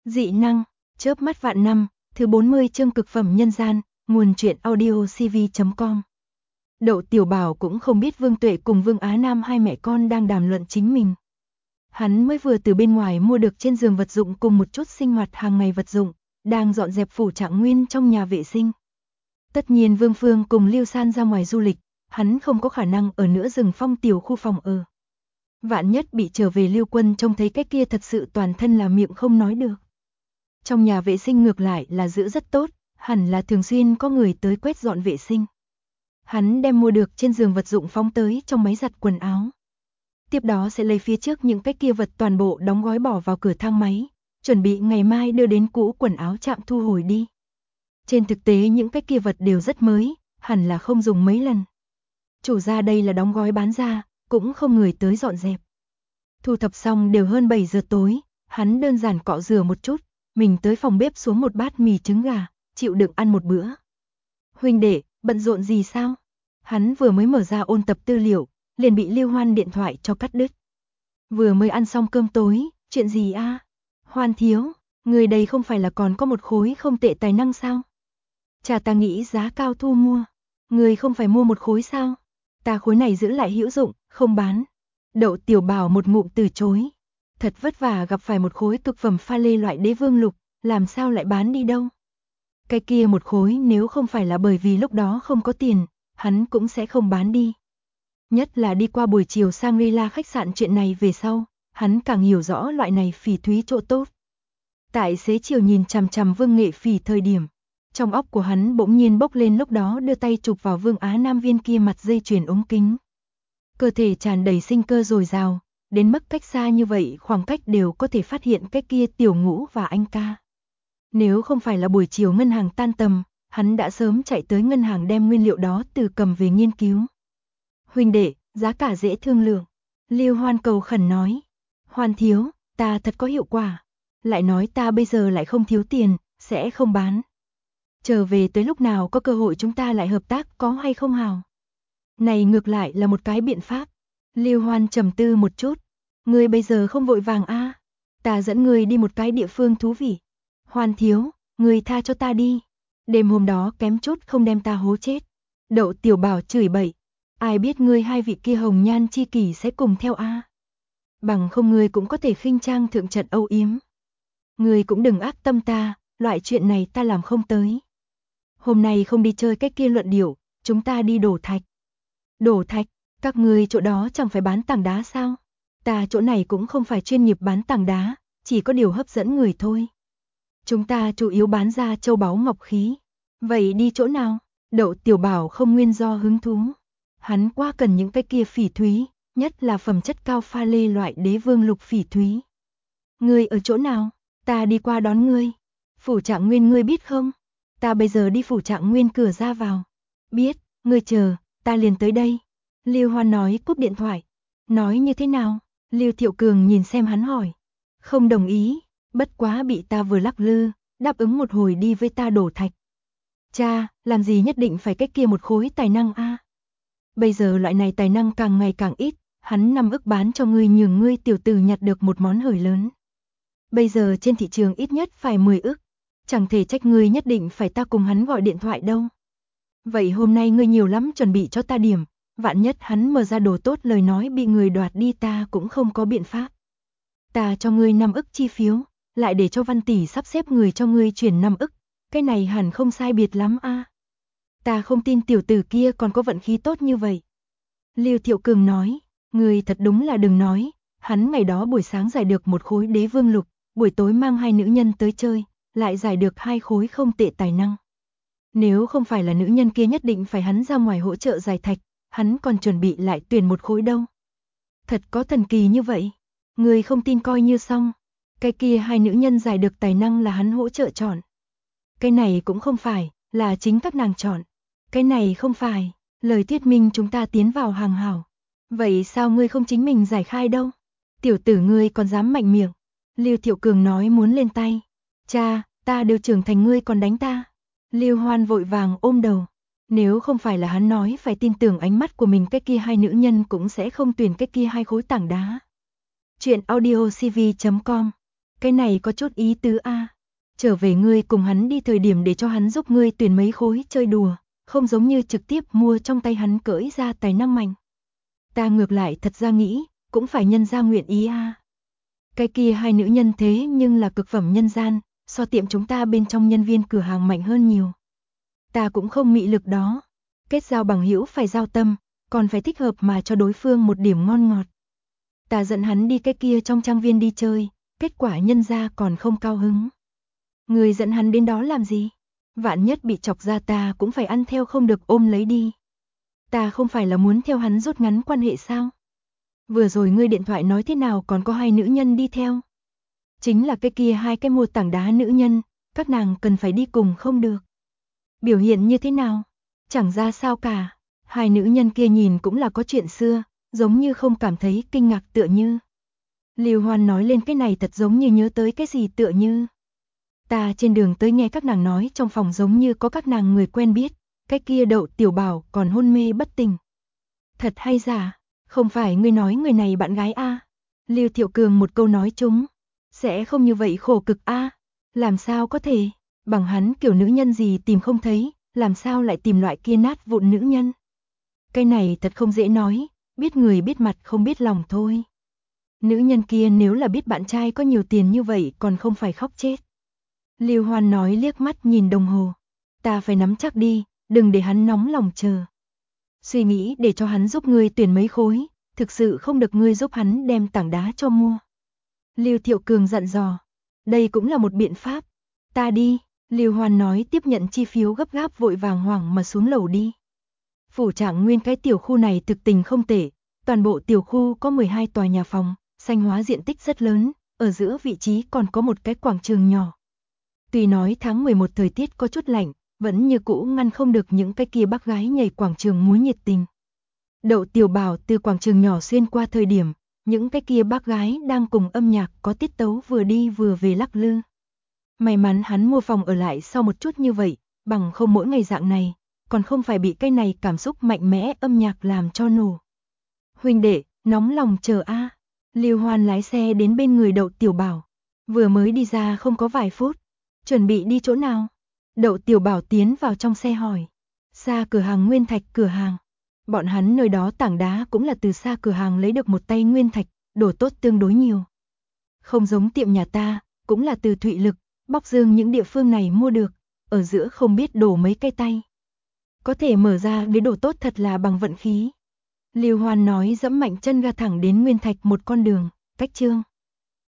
Dị năng, chớp mắt vạn năm, thứ 40 chương cực phẩm nhân gian, nguồn truyện audio cv.com. Đậu Tiểu Bảo cũng không biết Vương Tuệ cùng Vương Á Nam hai mẹ con đang đàm luận chính mình. Hắn mới vừa từ bên ngoài mua được trên giường vật dụng cùng một chút sinh hoạt hàng ngày vật dụng, đang dọn dẹp phủ Trạng Nguyên trong nhà vệ sinh. Tất nhiên Vương Phương cùng Lưu San ra ngoài du lịch, hắn không có khả năng ở nữa rừng phong tiểu khu phòng ở. Vạn nhất bị trở về Lưu Quân trông thấy cái kia thật sự toàn thân là miệng không nói được. Trong nhà vệ sinh ngược lại là giữ rất tốt, hẳn là thường xuyên có người tới quét dọn vệ sinh. Hắn đem mua được trên giường vật dụng phóng tới trong máy giặt quần áo. Tiếp đó sẽ lấy phía trước những cái kia vật toàn bộ đóng gói bỏ vào cửa thang máy, chuẩn bị ngày mai đưa đến cũ quần áo trạm thu hồi đi. Trên thực tế những cái kia vật đều rất mới, hẳn là không dùng mấy lần. Chủ ra đây là đóng gói bán ra, cũng không người tới dọn dẹp. Thu thập xong đều hơn 7 giờ tối, hắn đơn giản cọ rửa một chút, mình tới phòng bếp xuống một bát mì trứng gà, chịu đựng ăn một bữa. Huynh đệ, bận rộn gì sao? Hắn vừa mới mở ra ôn tập tư liệu, liền bị Lưu Hoan điện thoại cho cắt đứt. Vừa mới ăn xong cơm tối, chuyện gì a? Hoan thiếu, người đây không phải là còn có một khối không tệ tài năng sao? Chả ta nghĩ giá cao thu mua. Người không phải mua một khối sao? Ta khối này giữ lại hữu dụng, không bán. Đậu Tiểu Bảo một ngụm từ chối. Thật vất vả gặp phải một khối cực phẩm pha lê loại đế vương lục, làm sao lại bán đi đâu? Cái kia một khối nếu không phải là bởi vì lúc đó không có tiền, hắn cũng sẽ không bán đi. Nhất là đi qua buổi chiều Shangri-La khách sạn chuyện này về sau, hắn càng hiểu rõ loại này phỉ thúy chỗ tốt. Tại xế chiều nhìn chằm chằm Vương Nghệ Phỉ thời điểm, trong óc của hắn bỗng nhiên bốc lên lúc đó đưa tay chụp vào Vương Á Nam viên kia mặt dây chuyền ống kính. Cơ thể tràn đầy sinh cơ dồi dào, đến mức cách xa như vậy khoảng cách đều có thể phát hiện cái kia Tiểu Ngũ và anh ca. Nếu không phải là buổi chiều ngân hàng tan tầm, hắn đã sớm chạy tới ngân hàng đem nguyên liệu đó từ cầm về nghiên cứu. Huynh đệ, giá cả dễ thương lượng. Lưu Hoan cầu khẩn nói. Hoan thiếu, ta thật có hiệu quả. Lại nói ta bây giờ lại không thiếu tiền, sẽ không bán. Trở về tới lúc nào có cơ hội chúng ta lại hợp tác có hay không hào? Này ngược lại là một cái biện pháp. Lưu Hoan trầm tư một chút. Ngươi bây giờ không vội vàng a, ta dẫn ngươi đi một cái địa phương thú vị. Hoan thiếu, ngươi tha cho ta đi. Đêm hôm đó kém chút không đem ta hố chết. Đậu Tiểu Bảo chửi bậy. Ai biết ngươi hai vị kia hồng nhan chi kỷ sẽ cùng theo a? Bằng không ngươi cũng có thể khinh trang thượng trận âu yếm. Ngươi cũng đừng ác tâm ta, loại chuyện này ta làm không tới. Hôm nay không đi chơi cái kia luận điệu, chúng ta đi đổ thạch. Đổ thạch, các ngươi chỗ đó chẳng phải bán tảng đá sao? Ta chỗ này cũng không phải chuyên nghiệp bán tảng đá, chỉ có điều hấp dẫn người thôi. Chúng ta chủ yếu bán ra châu báu ngọc khí. Vậy đi chỗ nào? Đậu Tiểu Bảo không nguyên do hứng thú. Hắn quá cần những cái kia phỉ thúy, nhất là phẩm chất cao pha lê loại đế vương lục phỉ thúy. Ngươi ở chỗ nào? Ta đi qua đón ngươi. Phủ Trạng Nguyên ngươi biết không? Ta bây giờ đi Phủ Trạng Nguyên cửa ra vào. Biết, ngươi chờ, ta liền tới đây. Lưu Hoan nói cúp điện thoại. Nói như thế nào? Lưu Thiệu Cường nhìn xem hắn hỏi. Không đồng ý, bất quá bị ta vừa lắc lư, đáp ứng một hồi đi với ta đổ thạch. Cha, làm gì nhất định phải cái kia một khối tài năng a? Bây giờ loại này tài năng càng ngày càng ít, hắn 5 ức bán cho ngươi nhường ngươi tiểu tử nhặt được một món hời lớn. Bây giờ trên thị trường ít nhất phải 10 ức, chẳng thể trách ngươi nhất định phải ta cùng hắn gọi điện thoại đâu. Vậy hôm nay ngươi nhiều lắm chuẩn bị cho ta điểm, vạn nhất hắn mở ra đồ tốt lời nói bị người đoạt đi ta cũng không có biện pháp. Ta cho ngươi 5 ức chi phiếu, lại để cho Văn tỷ sắp xếp người cho ngươi chuyển 5 ức, cái này hẳn không sai biệt lắm a. Ta không tin tiểu tử kia còn có vận khí tốt như vậy. Lưu Thiệu Cường nói, ngươi thật đúng là đừng nói, hắn ngày đó buổi sáng giải được một khối đế vương lục, buổi tối mang hai nữ nhân tới chơi, lại giải được 2 khối không tệ tài năng. Nếu không phải là nữ nhân kia nhất định phải hắn ra ngoài hỗ trợ giải thạch, hắn còn chuẩn bị lại tuyển một khối đâu. Thật có thần kỳ như vậy. Người không tin coi như xong. Cái kia hai nữ nhân giải được tài năng là hắn hỗ trợ chọn. Cái này cũng không phải, là chính các nàng chọn. Cái này không phải, lời thuyết minh chúng ta tiến vào hàng hảo. Vậy sao ngươi không chính mình giải khai đâu? Tiểu tử ngươi còn dám mạnh miệng. Lưu Thiệu Cường nói muốn lên tay. Cha, ta đều trưởng thành ngươi còn đánh ta. Lưu Hoan vội vàng ôm đầu. Nếu không phải là hắn nói phải tin tưởng ánh mắt của mình cái kia hai nữ nhân cũng sẽ không tuyển cái kia hai khối tảng đá. Chuyện audio cv.com Cái này có chút ý tứ a. Trở về ngươi cùng hắn đi thời điểm để cho hắn giúp ngươi tuyển mấy khối chơi đùa, không giống như trực tiếp mua trong tay hắn cởi ra tài năng mạnh. Ta ngược lại thật ra nghĩ, cũng phải nhân ra nguyện ý a. Cái kia hai nữ nhân thế nhưng là cực phẩm nhân gian, so tiệm chúng ta bên trong nhân viên cửa hàng mạnh hơn nhiều. Ta cũng không mị lực đó. Kết giao bằng hữu phải giao tâm, còn phải thích hợp mà cho đối phương một điểm ngon ngọt. Ta dẫn hắn đi cái kia trong trang viên đi chơi, kết quả nhân ra còn không cao hứng. Người dẫn hắn đến đó làm gì? Vạn nhất bị chọc ra ta cũng phải ăn theo không được ôm lấy đi. Ta không phải là muốn theo hắn rút ngắn quan hệ sao? Vừa rồi ngươi điện thoại nói thế nào còn có hai nữ nhân đi theo? Chính là cái kia hai cái mua tảng đá nữ nhân, các nàng cần phải đi cùng không được. Biểu hiện như thế nào? Chẳng ra sao cả. Hai nữ nhân kia nhìn cũng là có chuyện xưa, giống như không cảm thấy kinh ngạc tựa như. Lưu Hoan nói lên cái này thật giống như nhớ tới cái gì tựa như. Ta trên đường tới nghe các nàng nói trong phòng giống như có các nàng người quen biết, cái kia Đậu Tiểu Bảo còn hôn mê bất tỉnh. Thật hay giả? Không phải ngươi nói người này bạn gái a? Lưu Thiệu Cường một câu nói trúng. Sẽ không như vậy khổ cực a? Làm sao có thể? Bằng hắn kiểu nữ nhân gì tìm không thấy, làm sao lại tìm loại kia nát vụn nữ nhân? Cái này thật không dễ nói, biết người biết mặt không biết lòng thôi. Nữ nhân kia nếu là biết bạn trai có nhiều tiền như vậy còn không phải khóc chết. Lưu Hoan nói liếc mắt nhìn đồng hồ. Ta phải nắm chắc đi, đừng để hắn nóng lòng chờ. Suy nghĩ để cho hắn giúp ngươi tuyển mấy khối, thực sự không được ngươi giúp hắn đem tảng đá cho mua. Lưu Thiệu Cường dặn dò. Đây cũng là một biện pháp. Ta đi, Lưu Hoan nói tiếp nhận chi phiếu gấp gáp vội vàng hoảng mà xuống lầu đi. Phủ Trạng Nguyên cái tiểu khu này thực tình không tệ, toàn bộ tiểu khu có 12 tòa nhà phòng, xanh hóa diện tích rất lớn, ở giữa vị trí còn có một cái quảng trường nhỏ. Tuy nói tháng 11 thời tiết có chút lạnh, vẫn như cũ ngăn không được những cái kia bác gái nhảy quảng trường múa nhiệt tình. Đậu Tiểu Bảo từ quảng trường nhỏ xuyên qua thời điểm, những cái kia bác gái đang cùng âm nhạc có tiết tấu vừa đi vừa về lắc lư. May mắn hắn mua phòng ở lại sau một chút như vậy, bằng không mỗi ngày dạng này, còn không phải bị cái này cảm xúc mạnh mẽ âm nhạc làm cho nổ. Huynh đệ, nóng lòng chờ a. Lưu Hoan lái xe đến bên người Đậu Tiểu Bảo, vừa mới đi ra không có vài phút, chuẩn bị đi chỗ nào? Đậu Tiểu Bảo tiến vào trong xe hỏi. Xa cửa hàng nguyên thạch cửa hàng. Bọn hắn nơi đó tảng đá cũng là từ xa cửa hàng lấy được một tay nguyên thạch, đồ tốt tương đối nhiều. Không giống tiệm nhà ta, cũng là từ Thụy Lực, Bóc Dương những địa phương này mua được, ở giữa không biết đổ mấy cây tay. Có thể mở ra để đồ tốt thật là bằng vận khí. Lưu Hoan nói dẫm mạnh chân ga thẳng đến nguyên thạch một con đường, cách Trương